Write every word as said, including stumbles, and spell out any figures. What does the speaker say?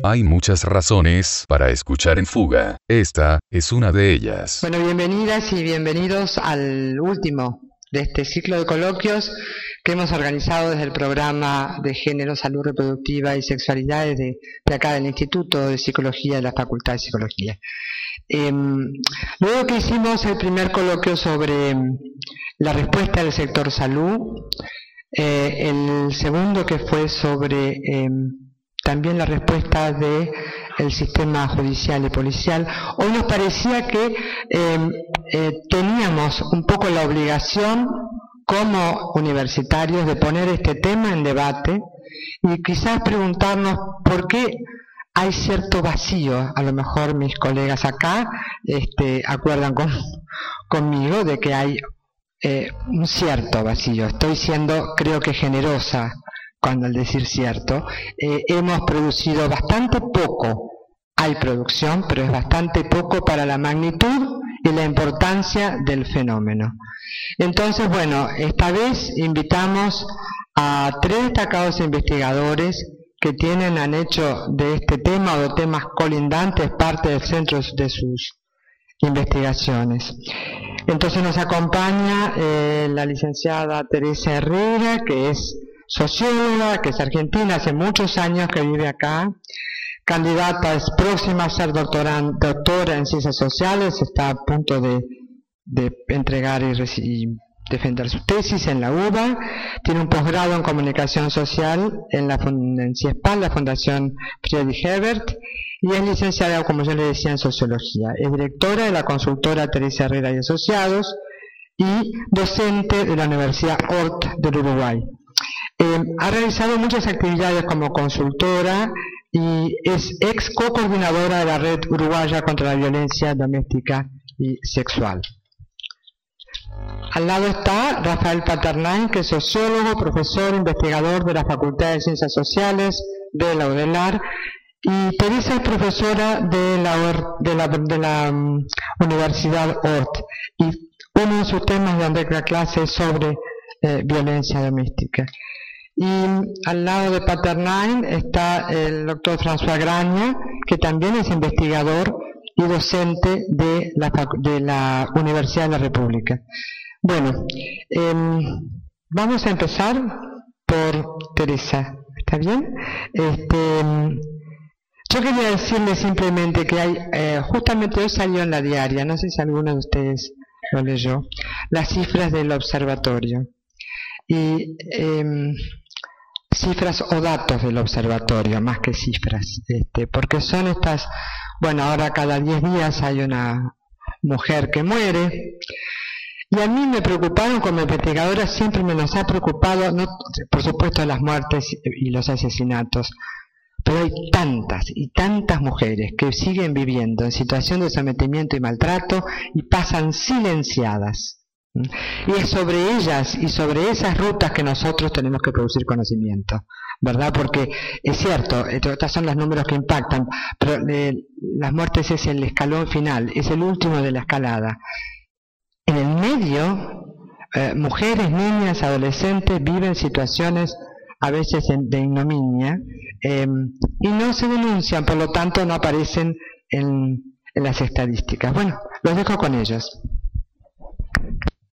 Hay muchas razones para escuchar En Fuga. Esta es una de ellas. Bueno, bienvenidas y bienvenidos al último de este ciclo de coloquios que hemos organizado desde el programa de Género, Salud Reproductiva y Sexualidades de, de acá del Instituto de Psicología de la Facultad de Psicología. Eh, luego que hicimos el primer coloquio sobre la respuesta del sector salud, eh, el segundo que fue sobre eh, también la respuesta del sistema judicial y policial, hoy nos parecía que eh, eh, teníamos un poco la obligación como universitarios de poner este tema en debate y quizás preguntarnos por qué hay cierto vacío. A lo mejor mis colegas acá este, acuerdan con, conmigo de que hay eh, un cierto vacío. Estoy siendo, creo que generosa cuando al decir cierto. Eh, hemos producido bastante poco. Hay producción, pero es bastante poco para la magnitud y la importancia del fenómeno. Entonces, bueno, esta vez invitamos a tres destacados investigadores que tienen, han hecho de este tema o de temas colindantes parte del centro de sus investigaciones. Entonces nos acompaña eh, la licenciada Teresa Herrera, que es socióloga, que es argentina, hace muchos años que vive acá, candidata, es próxima a ser doctoran, doctora en ciencias sociales, está a punto de, de entregar y, y defender su tesis en la U B A, tiene un posgrado en comunicación social en la en CIESPAL, la Fundación Friedrich Ebert, y es licenciada, como yo le decía, en sociología. Es directora de la consultora Teresa Herrera y Asociados y docente de la Universidad Hort del Uruguay. Eh, ha realizado muchas actividades como consultora y es ex co-coordinadora de la Red Uruguaya contra la Violencia Doméstica y Sexual. Al lado está Rafael Paternain, que es sociólogo, profesor, investigador de la Facultad de Ciencias Sociales de la UDELAR, y Teresa es profesora de la, de la, de la um, Universidad Hort, y uno de sus temas donde da clase es sobre eh, violencia doméstica. Y al lado de Paternain está el doctor François Graña, que también es investigador y docente de la, de la Universidad de la República. Bueno, eh, vamos a empezar por Teresa, ¿está bien? Este, yo quería decirle simplemente que hay, eh, justamente hoy salió en la diaria, no sé si alguno de ustedes lo leyó, las cifras del observatorio. Y eh, cifras o datos del observatorio, más que cifras, este, porque son estas, bueno, ahora cada diez días hay una mujer que muere, y a mí me preocuparon como investigadora, siempre me nos ha preocupado, no, por supuesto, las muertes y los asesinatos, pero hay tantas y tantas mujeres que siguen viviendo en situación de sometimiento y maltrato y pasan silenciadas. Y es sobre ellas y sobre esas rutas que nosotros tenemos que producir conocimiento, ¿verdad? Porque es cierto, estos son los números que impactan, pero eh, las muertes es el escalón final, es el último de la escalada. En el medio, eh, mujeres, niñas, adolescentes viven situaciones a veces de ignominia eh, y no se denuncian, por lo tanto no aparecen en, en las estadísticas. Bueno, los dejo con ellos.